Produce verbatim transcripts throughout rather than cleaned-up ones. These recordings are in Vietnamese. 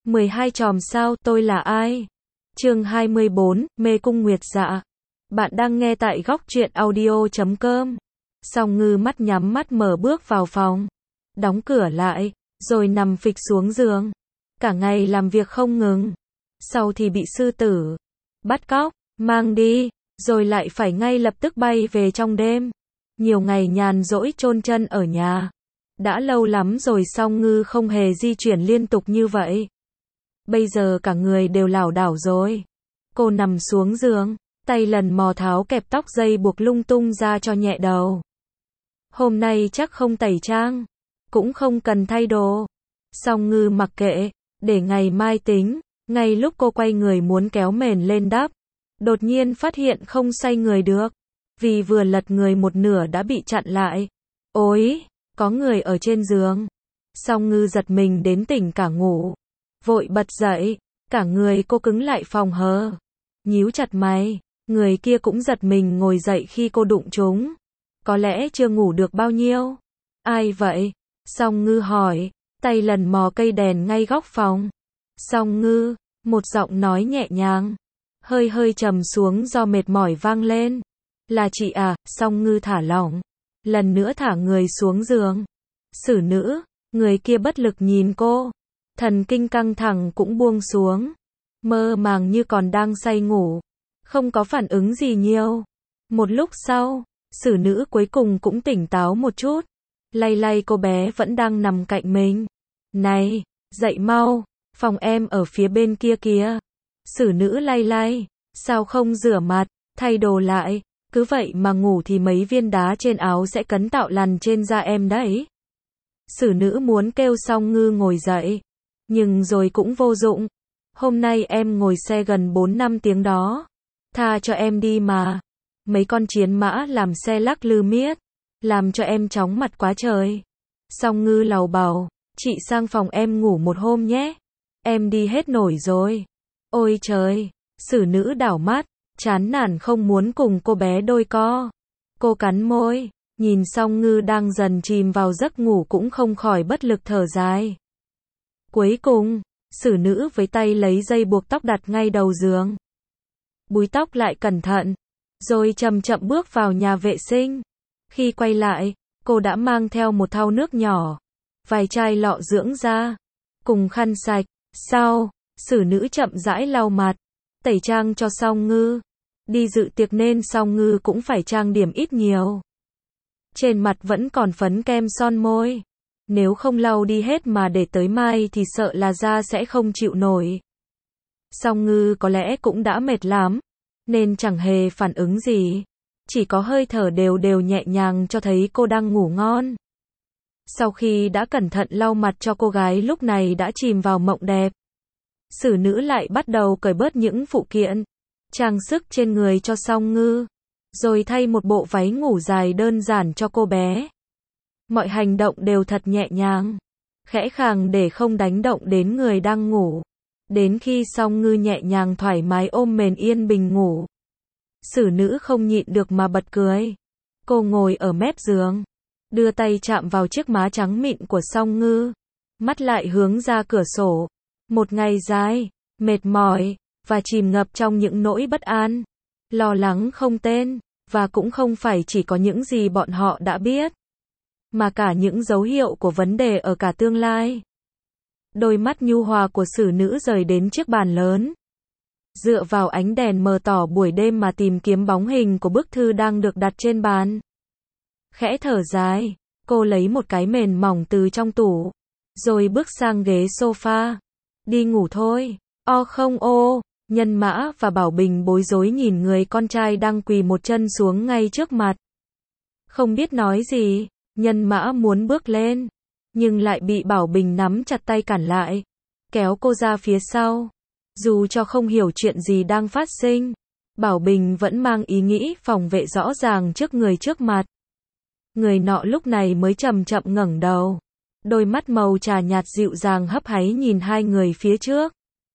mười hai chòm sao, tôi là ai? Chương hai mươi bốn, Mê cung Nguyệt Dạ. Bạn đang nghe tại góc truyện audio chấm com. Song Ngư mắt nhắm mắt mở bước vào phòng, đóng cửa lại, rồi nằm phịch xuống giường. Cả ngày làm việc không ngừng. Sau thì bị sư tử bắt cóc, mang đi, rồi lại phải ngay lập tức bay về trong đêm. Nhiều ngày nhàn rỗi chôn chân ở nhà. Đã lâu lắm rồi Song Ngư không hề di chuyển liên tục như vậy. Bây giờ cả người đều lảo đảo rồi. Cô nằm xuống giường, tay lần mò tháo kẹp tóc dây buộc lung tung ra cho nhẹ đầu. Hôm nay chắc không tẩy trang, cũng không cần thay đồ. Song Ngư mặc kệ, để ngày mai tính. Ngay lúc cô quay người muốn kéo mền lên đắp, đột nhiên phát hiện không xoay người được. Vì vừa lật người một nửa đã bị chặn lại. Ôi, có người ở trên giường. Song Ngư giật mình đến tỉnh cả ngủ. Vội bật dậy, cả người cô cứng lại phòng hờ. Nhíu chặt mày, người kia cũng giật mình ngồi dậy khi cô đụng chúng. Có lẽ chưa ngủ được bao nhiêu. Ai vậy? Song Ngư hỏi, tay lần mò cây đèn ngay góc phòng. Song Ngư, một giọng nói nhẹ nhàng, hơi hơi trầm xuống do mệt mỏi vang lên. Là chị à? Song Ngư thả lỏng, lần nữa thả người xuống giường. Xử nữ, người kia bất lực nhìn cô. Thần kinh căng thẳng cũng buông xuống. Mơ màng như còn đang say ngủ. Không có phản ứng gì nhiều. Một lúc sau, xử nữ cuối cùng cũng tỉnh táo một chút. Lay lay cô bé vẫn đang nằm cạnh mình. Này, dậy mau, phòng em ở phía bên kia kìa. Xử nữ lay lay, sao không rửa mặt, thay đồ lại, cứ vậy mà ngủ thì mấy viên đá trên áo sẽ cấn tạo lằn trên da em đấy. Xử nữ muốn kêu Song Ngư ngồi dậy, nhưng rồi cũng vô dụng. Hôm nay em ngồi xe gần bốn năm tiếng đó. Tha cho em đi mà. Mấy con chiến mã làm xe lắc lư miết, làm cho em chóng mặt quá trời. Song Ngư lầu bầu, chị sang phòng em ngủ một hôm nhé. Em đi hết nổi rồi. Ôi trời, xử nữ đảo mắt, chán nản không muốn cùng cô bé đôi co. Cô cắn môi, nhìn Song Ngư đang dần chìm vào giấc ngủ cũng không khỏi bất lực thở dài. Cuối cùng, xử nữ với tay lấy dây buộc tóc đặt ngay đầu giường. Búi tóc lại cẩn thận, rồi chậm chậm bước vào nhà vệ sinh. Khi quay lại, cô đã mang theo một thau nước nhỏ, vài chai lọ dưỡng da, cùng khăn sạch. Sau, xử nữ chậm rãi lau mặt, tẩy trang cho Song Ngư. Đi dự tiệc nên Song Ngư cũng phải trang điểm ít nhiều. Trên mặt vẫn còn phấn kem son môi. Nếu không lau đi hết mà để tới mai thì sợ là da sẽ không chịu nổi. Song Ngư có lẽ cũng đã mệt lắm, nên chẳng hề phản ứng gì. Chỉ có hơi thở đều đều nhẹ nhàng cho thấy cô đang ngủ ngon. Sau khi đã cẩn thận lau mặt cho cô gái lúc này đã chìm vào mộng đẹp. Xử nữ lại bắt đầu cởi bớt những phụ kiện, trang sức trên người cho Song Ngư. Rồi thay một bộ váy ngủ dài đơn giản cho cô bé. Mọi hành động đều thật nhẹ nhàng, khẽ khàng để không đánh động đến người đang ngủ. Đến khi Song Ngư nhẹ nhàng thoải mái ôm mền yên bình ngủ, xử nữ không nhịn được mà bật cười. Cô ngồi ở mép giường, đưa tay chạm vào chiếc má trắng mịn của Song Ngư, mắt lại hướng ra cửa sổ. Một ngày dài, mệt mỏi, và chìm ngập trong những nỗi bất an, lo lắng không tên, và cũng không phải chỉ có những gì bọn họ đã biết, mà cả những dấu hiệu của vấn đề ở cả tương lai. Đôi mắt nhu hòa của xử nữ rời đến chiếc bàn lớn. Dựa vào ánh đèn mờ tỏ buổi đêm mà tìm kiếm bóng hình của bức thư đang được đặt trên bàn. Khẽ thở dài, cô lấy một cái mền mỏng từ trong tủ, rồi bước sang ghế sofa. Đi ngủ thôi. O không ô, Nhân Mã và Bảo Bình bối rối nhìn người con trai đang quỳ một chân xuống ngay trước mặt. Không biết nói gì, Nhân Mã muốn bước lên, nhưng lại bị Bảo Bình nắm chặt tay cản lại, kéo cô ra phía sau. Dù cho không hiểu chuyện gì đang phát sinh, Bảo Bình vẫn mang ý nghĩ phòng vệ rõ ràng trước người trước mặt. Người nọ lúc này mới chậm chậm ngẩng đầu. Đôi mắt màu trà nhạt dịu dàng hấp háy nhìn hai người phía trước.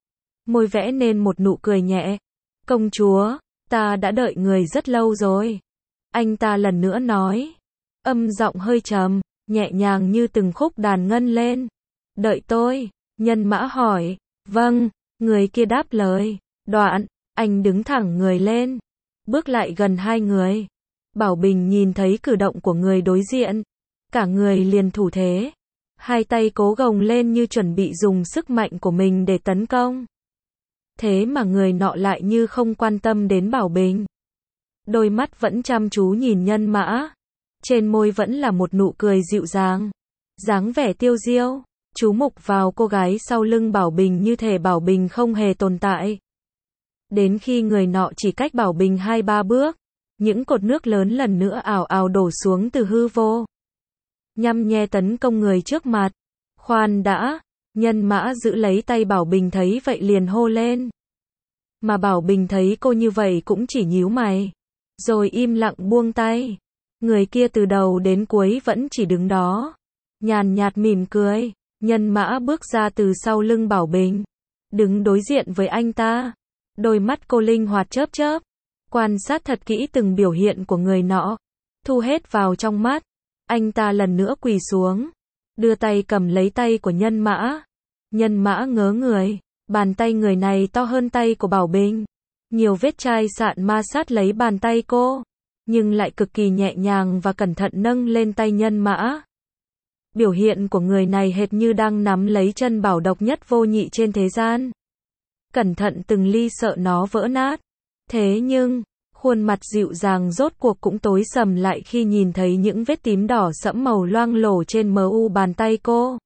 Môi vẽ nên một nụ cười nhẹ. Công chúa, ta đã đợi người rất lâu rồi. Anh ta lần nữa nói. Âm giọng hơi trầm, nhẹ nhàng như từng khúc đàn ngân lên. Đợi tôi, Nhân Mã hỏi. Vâng, người kia đáp lời. Đoạn, anh đứng thẳng người lên, bước lại gần hai người. Bảo Bình nhìn thấy cử động của người đối diện, cả người liền thủ thế, hai tay cố gồng lên như chuẩn bị dùng sức mạnh của mình để tấn công. Thế mà người nọ lại như không quan tâm đến Bảo Bình. Đôi mắt vẫn chăm chú nhìn Nhân Mã, trên môi vẫn là một nụ cười dịu dàng, dáng vẻ tiêu diêu, chú mục vào cô gái sau lưng Bảo Bình như thể Bảo Bình không hề tồn tại. Đến khi người nọ chỉ cách Bảo Bình hai ba bước, những cột nước lớn lần nữa ào ào đổ xuống từ hư vô, nhăm nhe tấn công người trước mặt. Khoan đã, Nhân Mã giữ lấy tay Bảo Bình thấy vậy liền hô lên. Mà Bảo Bình thấy cô như vậy cũng chỉ nhíu mày, rồi im lặng buông tay. Người kia từ đầu đến cuối vẫn chỉ đứng đó, nhàn nhạt mỉm cười. Nhân Mã bước ra từ sau lưng Bảo Bình, đứng đối diện với anh ta. Đôi mắt cô linh hoạt chớp chớp, quan sát thật kỹ từng biểu hiện của người nọ, thu hết vào trong mắt. Anh ta lần nữa quỳ xuống, đưa tay cầm lấy tay của Nhân Mã. Nhân Mã ngớ người, bàn tay người này to hơn tay của Bảo Bình. Nhiều vết chai sạn ma sát lấy bàn tay cô, nhưng lại cực kỳ nhẹ nhàng và cẩn thận nâng lên tay Nhân Mã. Biểu hiện của người này hệt như đang nắm lấy chân bảo độc nhất vô nhị trên thế gian, cẩn thận từng ly sợ nó vỡ nát. Thế nhưng, khuôn mặt dịu dàng rốt cuộc cũng tối sầm lại khi nhìn thấy những vết tím đỏ sẫm màu loang lổ trên mờ u bàn tay cô.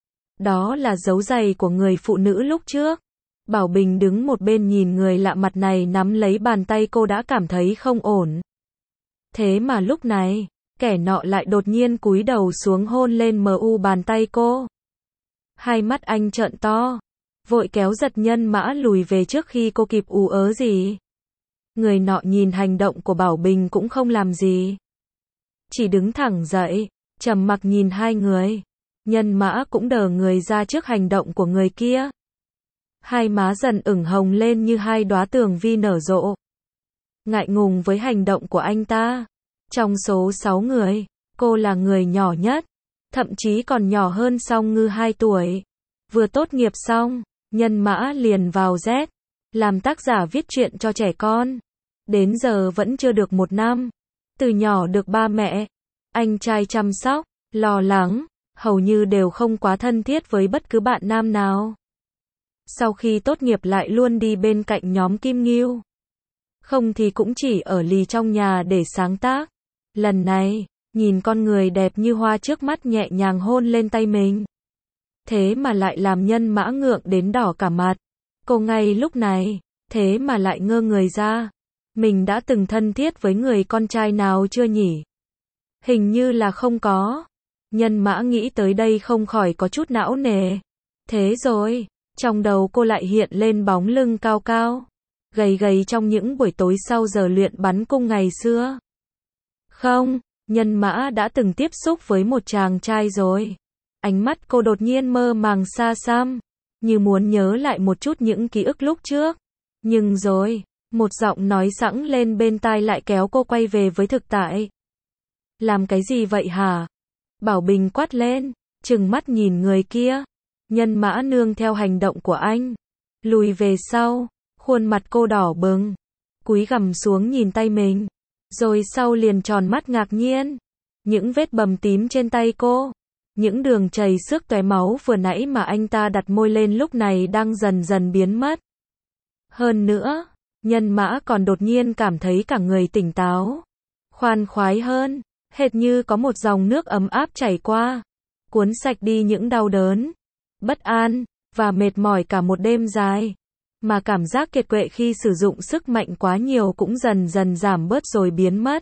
Đó là dấu giày của người phụ nữ lúc trước. Bảo Bình đứng một bên nhìn người lạ mặt này nắm lấy bàn tay cô đã cảm thấy không ổn. Thế mà lúc này, kẻ nọ lại đột nhiên cúi đầu xuống hôn lên mờ u bàn tay cô. Hai mắt anh trợn to, vội kéo giật Nhân Mã lùi về trước khi cô kịp ú ớ gì. Người nọ nhìn hành động của Bảo Bình cũng không làm gì, chỉ đứng thẳng dậy, trầm mặc nhìn hai người. Nhân Mã cũng đờ người ra trước hành động của người kia. Hai má dần ửng hồng lên như hai đóa tường vi nở rộ. Ngại ngùng với hành động của anh ta. Trong số sáu người, cô là người nhỏ nhất, thậm chí còn nhỏ hơn Song Ngư hai tuổi. Vừa tốt nghiệp xong, Nhân Mã liền vào Z, làm tác giả viết truyện cho trẻ con. Đến giờ vẫn chưa được một năm. Từ nhỏ được ba mẹ, anh trai chăm sóc, lo lắng, hầu như đều không quá thân thiết với bất cứ bạn nam nào. Sau khi tốt nghiệp lại luôn đi bên cạnh nhóm Kim Ngưu. Không thì cũng chỉ ở lì trong nhà để sáng tác. Lần này, nhìn con người đẹp như hoa trước mắt nhẹ nhàng hôn lên tay mình. Thế mà lại làm Nhân Mã ngượng đến đỏ cả mặt. Cô ngay lúc này, thế mà lại ngơ người ra. Mình đã từng thân thiết với người con trai nào chưa nhỉ? Hình như là không có. Nhân Mã nghĩ tới đây không khỏi có chút não nề. Thế rồi, trong đầu cô lại hiện lên bóng lưng cao cao, gầy gầy trong những buổi tối sau giờ luyện bắn cung ngày xưa. Không, Nhân Mã đã từng tiếp xúc với một chàng trai rồi. Ánh mắt cô đột nhiên mơ màng xa xăm, như muốn nhớ lại một chút những ký ức lúc trước. Nhưng rồi, một giọng nói sẵn lên bên tai lại kéo cô quay về với thực tại. Làm cái gì vậy hả? Bảo Bình quát lên, trừng mắt nhìn người kia. Nhân Mã nương theo hành động của anh, lùi về sau, khuôn mặt cô đỏ bừng, cúi gằm xuống nhìn tay mình, rồi sau liền tròn mắt ngạc nhiên. Những vết bầm tím trên tay cô, những đường chảy xước tóe máu vừa nãy mà anh ta đặt môi lên lúc này đang dần dần biến mất. Hơn nữa, Nhân Mã còn đột nhiên cảm thấy cả người tỉnh táo, khoan khoái hơn, hệt như có một dòng nước ấm áp chảy qua, cuốn sạch đi những đau đớn, bất an, và mệt mỏi cả một đêm dài. Mà cảm giác kiệt quệ khi sử dụng sức mạnh quá nhiều cũng dần dần giảm bớt rồi biến mất.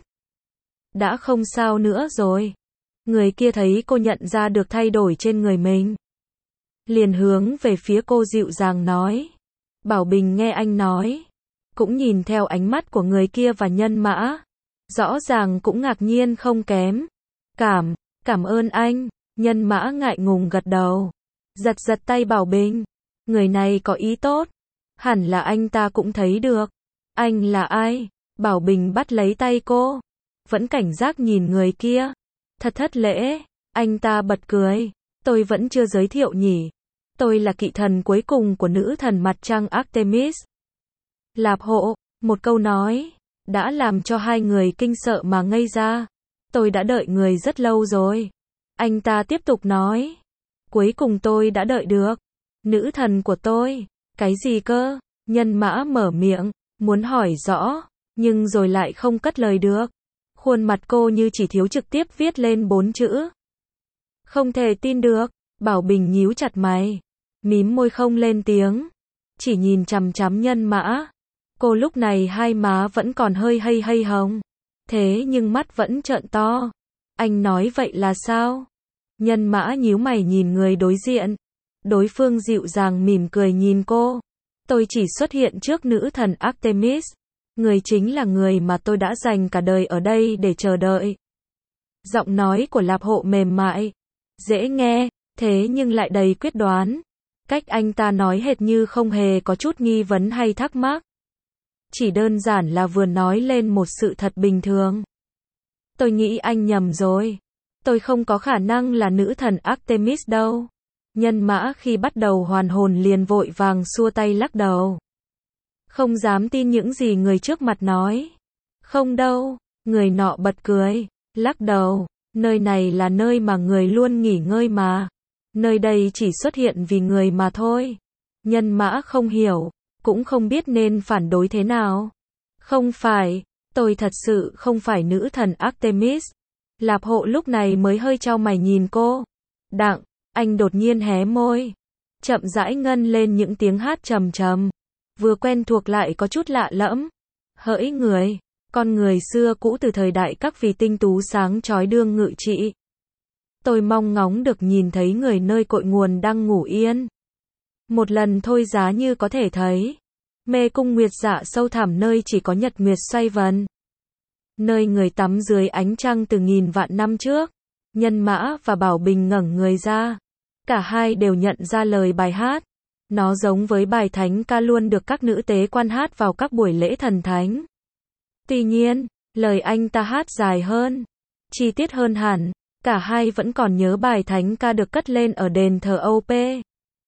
Đã không sao nữa rồi. Người kia thấy cô nhận ra được thay đổi trên người mình, liền hướng về phía cô dịu dàng nói. Bảo Bình nghe anh nói, cũng nhìn theo ánh mắt của người kia và Nhân Mã, rõ ràng cũng ngạc nhiên không kém. Cảm, cảm ơn anh. Nhân Mã ngại ngùng gật đầu, giật giật tay Bảo Bình. Người này có ý tốt, hẳn là anh ta cũng thấy được. Anh là ai? Bảo Bình bắt lấy tay cô, vẫn cảnh giác nhìn người kia. Thật thất lễ, anh ta bật cười. Tôi vẫn chưa giới thiệu nhỉ? Tôi là kỵ thần cuối cùng của nữ thần mặt trăng Artemis. Lạp Hộ, một câu nói, đã làm cho hai người kinh sợ mà ngây ra. Tôi đã đợi người rất lâu rồi. Anh ta tiếp tục nói. Cuối cùng tôi đã đợi được. Nữ thần của tôi. Cái gì cơ? Nhân mã mở miệng, muốn hỏi rõ, nhưng rồi lại không cất lời được. Khuôn mặt cô như chỉ thiếu trực tiếp viết lên bốn chữ. Không thể tin được. Bảo Bình nhíu chặt mày, mím môi không lên tiếng, chỉ nhìn chằm chằm nhân mã. Cô lúc này hai má vẫn còn hơi hây hây hồng, thế nhưng mắt vẫn trợn to. Anh nói vậy là sao? Nhân mã nhíu mày nhìn người đối diện. Đối phương dịu dàng mỉm cười nhìn cô. Tôi chỉ xuất hiện trước nữ thần Artemis. Người chính là người mà tôi đã dành cả đời ở đây để chờ đợi. Giọng nói của Lạp Hộ mềm mại, dễ nghe, thế nhưng lại đầy quyết đoán. Cách anh ta nói hệt như không hề có chút nghi vấn hay thắc mắc. Chỉ đơn giản là vừa nói lên một sự thật bình thường. Tôi nghĩ anh nhầm rồi. Tôi không có khả năng là nữ thần Artemis đâu. Nhân mã khi bắt đầu hoàn hồn liền vội vàng xua tay lắc đầu. Không dám tin những gì người trước mặt nói. Không đâu, người nọ bật cười, lắc đầu. Nơi này là nơi mà người luôn nghỉ ngơi mà. Nơi đây chỉ xuất hiện vì người mà thôi. Nhân mã không hiểu, cũng không biết nên phản đối thế nào. Không phải, tôi thật sự không phải nữ thần Artemis. Lạp Hộ lúc này mới hơi chau mày nhìn cô. Đặng, anh đột nhiên hé môi, chậm rãi ngân lên những tiếng hát trầm trầm, vừa quen thuộc lại có chút lạ lẫm. Hỡi người, con người xưa cũ từ thời đại các vì tinh tú sáng chói đương ngự trị. Tôi mong ngóng được nhìn thấy người nơi cội nguồn đang ngủ yên. Một lần thôi giá như có thể thấy. Mê cung nguyệt dạ sâu thẳm nơi chỉ có nhật nguyệt xoay vần. Nơi người tắm dưới ánh trăng từ nghìn vạn năm trước. Nhân mã và Bảo Bình ngẩng người ra. Cả hai đều nhận ra lời bài hát. Nó giống với bài thánh ca luôn được các nữ tế quan hát vào các buổi lễ thần thánh. Tuy nhiên, lời anh ta hát dài hơn, chi tiết hơn hẳn. Cả hai vẫn còn nhớ bài thánh ca được cất lên ở đền thờ Âu Pê.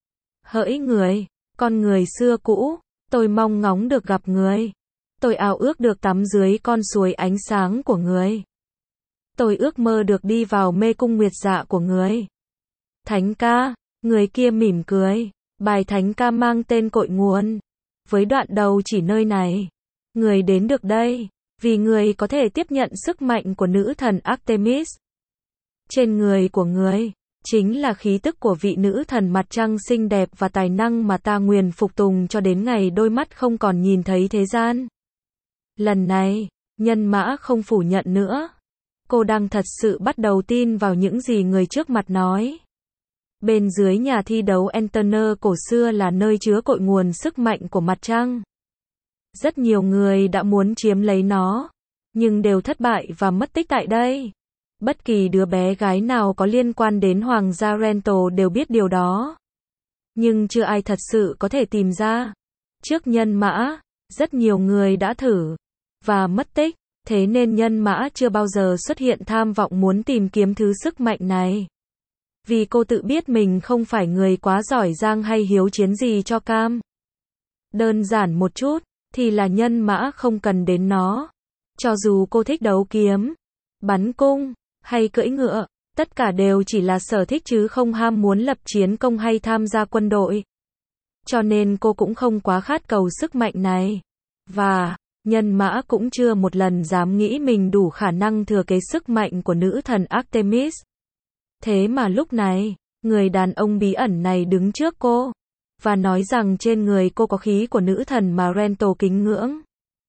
Hỡi người, con người xưa cũ, tôi mong ngóng được gặp người. Tôi ao ước được tắm dưới con suối ánh sáng của người. Tôi ước mơ được đi vào mê cung nguyệt dạ của người. Thánh ca, người kia mỉm cười. Bài thánh ca mang tên cội nguồn. Với đoạn đầu chỉ nơi này. Người đến được đây, vì người có thể tiếp nhận sức mạnh của nữ thần Artemis. Trên người của người, chính là khí tức của vị nữ thần mặt trăng xinh đẹp và tài năng mà ta nguyền phục tùng cho đến ngày đôi mắt không còn nhìn thấy thế gian. Lần này, nhân mã không phủ nhận nữa. Cô đang thật sự bắt đầu tin vào những gì người trước mặt nói. Bên dưới nhà thi đấu Enterner cổ xưa là nơi chứa cội nguồn sức mạnh của mặt trăng. Rất nhiều người đã muốn chiếm lấy nó, nhưng đều thất bại và mất tích tại đây. Bất kỳ đứa bé gái nào có liên quan đến Hoàng gia Rental đều biết điều đó. Nhưng chưa ai thật sự có thể tìm ra. Trước nhân mã, rất nhiều người đã thử, và mất tích, thế nên nhân mã chưa bao giờ xuất hiện tham vọng muốn tìm kiếm thứ sức mạnh này. Vì cô tự biết mình không phải người quá giỏi giang hay hiếu chiến gì cho cam. Đơn giản một chút, thì là nhân mã không cần đến nó. Cho dù cô thích đấu kiếm, bắn cung, hay cưỡi ngựa, tất cả đều chỉ là sở thích chứ không ham muốn lập chiến công hay tham gia quân đội. Cho nên cô cũng không quá khát cầu sức mạnh này. Và, nhân mã cũng chưa một lần dám nghĩ mình đủ khả năng thừa kế sức mạnh của nữ thần Artemis. Thế mà lúc này, người đàn ông bí ẩn này đứng trước cô, và nói rằng trên người cô có khí của nữ thần mà Rental kính ngưỡng.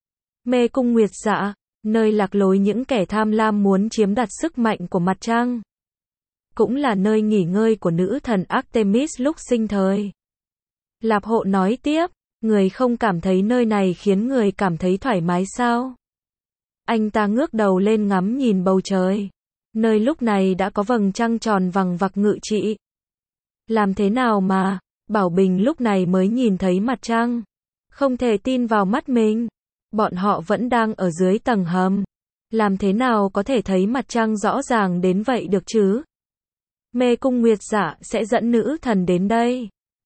Mê cung nguyệt dạ, nơi lạc lối những kẻ tham lam muốn chiếm đoạt sức mạnh của mặt trăng. Cũng là nơi nghỉ ngơi của nữ thần Artemis lúc sinh thời. Lạp Hộ nói tiếp, người không cảm thấy nơi này khiến người cảm thấy thoải mái sao? Anh ta ngước đầu lên ngắm nhìn bầu trời. Nơi lúc này đã có vầng trăng tròn vằng vặc ngự trị. Làm thế nào mà, Bảo Bình lúc này mới nhìn thấy mặt trăng. Không thể tin vào mắt mình. Bọn họ vẫn đang ở dưới tầng hầm. Làm thế nào có thể thấy mặt trăng rõ ràng đến vậy được chứ? Mê cung nguyệt dạ sẽ dẫn nữ thần đến đây.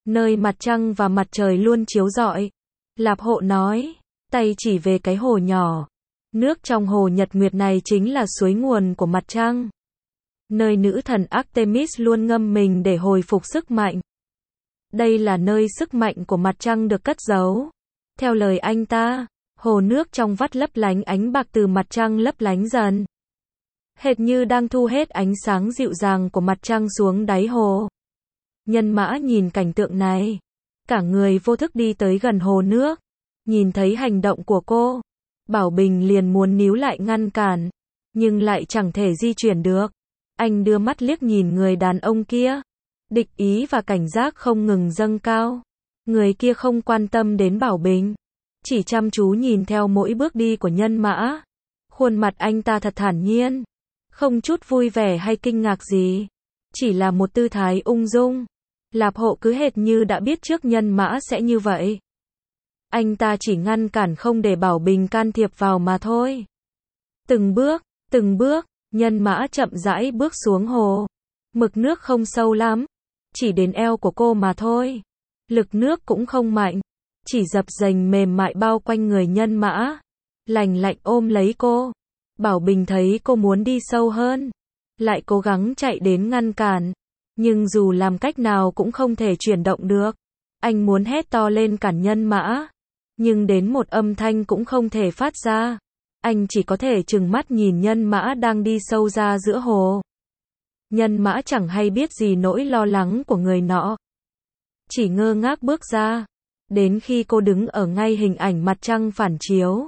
nơi mặt trăng và mặt trời luôn chiếu rọi. Lạp Hộ nói, tay chỉ về cái hồ nhỏ. Nước trong hồ nhật nguyệt này chính là suối nguồn của mặt trăng. Nơi nữ thần Artemis luôn ngâm mình để hồi phục sức mạnh. Đây là nơi sức mạnh của mặt trăng được cất giấu. Theo lời anh ta, hồ nước trong vắt lấp lánh ánh bạc từ mặt trăng lấp lánh dần. Hệt như đang thu hết ánh sáng dịu dàng của mặt trăng xuống đáy hồ. Nhân Mã nhìn cảnh tượng này. Cả người vô thức đi tới gần hồ nước. Nhìn thấy hành động của cô. Bảo Bình liền muốn níu lại ngăn cản. Nhưng lại chẳng thể di chuyển được. Anh đưa mắt liếc nhìn người đàn ông kia. Địch ý và cảnh giác không ngừng dâng cao. Người kia không quan tâm đến Bảo Bình. Chỉ chăm chú nhìn theo mỗi bước đi của Nhân Mã. Khuôn mặt anh ta thật thản nhiên. Không chút vui vẻ hay kinh ngạc gì. Chỉ là một tư thái ung dung. Lạp Hộ cứ hệt như đã biết trước Nhân Mã sẽ như vậy. Anh ta chỉ ngăn cản không để Bảo Bình can thiệp vào mà thôi. Từng bước, từng bước, Nhân Mã chậm rãi bước xuống hồ. Mực nước không sâu lắm. Chỉ đến eo của cô mà thôi. Lực nước cũng không mạnh. Chỉ dập dềnh mềm mại bao quanh người Nhân Mã. Lành lạnh ôm lấy cô. Bảo Bình thấy cô muốn đi sâu hơn. Lại cố gắng chạy đến ngăn cản. Nhưng dù làm cách nào cũng không thể chuyển động được. Anh muốn hét to lên cản Nhân Mã. Nhưng đến một âm thanh cũng không thể phát ra. Anh chỉ có thể trừng mắt nhìn Nhân Mã đang đi sâu ra giữa hồ. Nhân Mã chẳng hay biết gì nỗi lo lắng của người nọ. Chỉ ngơ ngác bước ra. Đến khi cô đứng ở ngay hình ảnh mặt trăng phản chiếu.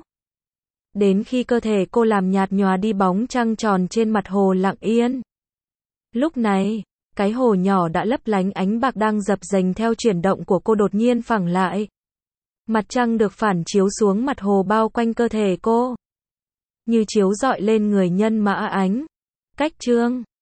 Đến khi cơ thể cô làm nhạt nhòa đi bóng trăng tròn trên mặt hồ lặng yên. Lúc này, cái hồ nhỏ đã lấp lánh ánh bạc đang dập dềnh theo chuyển động của cô đột nhiên phẳng lại. Mặt trăng được phản chiếu xuống mặt hồ bao quanh cơ thể cô. Như chiếu rọi lên người Nhân Mã ánh. Cách chương